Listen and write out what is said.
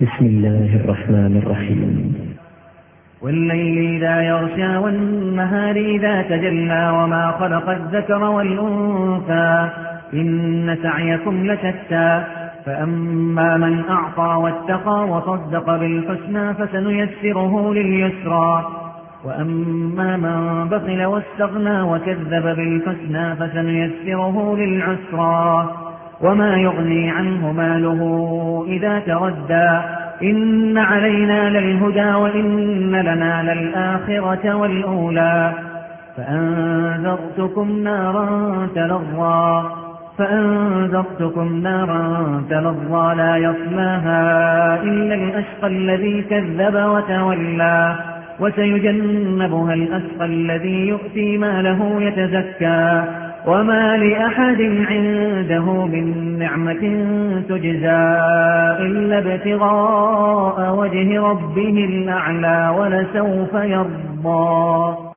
بسم الله الرحمن الرحيم. والليل إذا يغشى والنهار إذا تجلى وما خلق الذكر والأنثى إن سعيكم لشتى فأما من أعطى واتقى وصدق بالحسنى فسنيسره لليسرى وأما من بخل واستغنى وكذب بالحسنى فسنيسره للعسرى وما يغني عنه ماله إذا تردى إن علينا للهدى وإن لنا للآخرة والأولى فأنذرتكم نارا تلظى لا يصلاها إلا الأشقى الذي كذب وتولى وسيجنبها الأشقى الذي يؤتي ماله يتزكى وما لأحد عنده من نعمة تجزى إلا ابتغاء وجه ربه الأعلى ولسوف يرضى.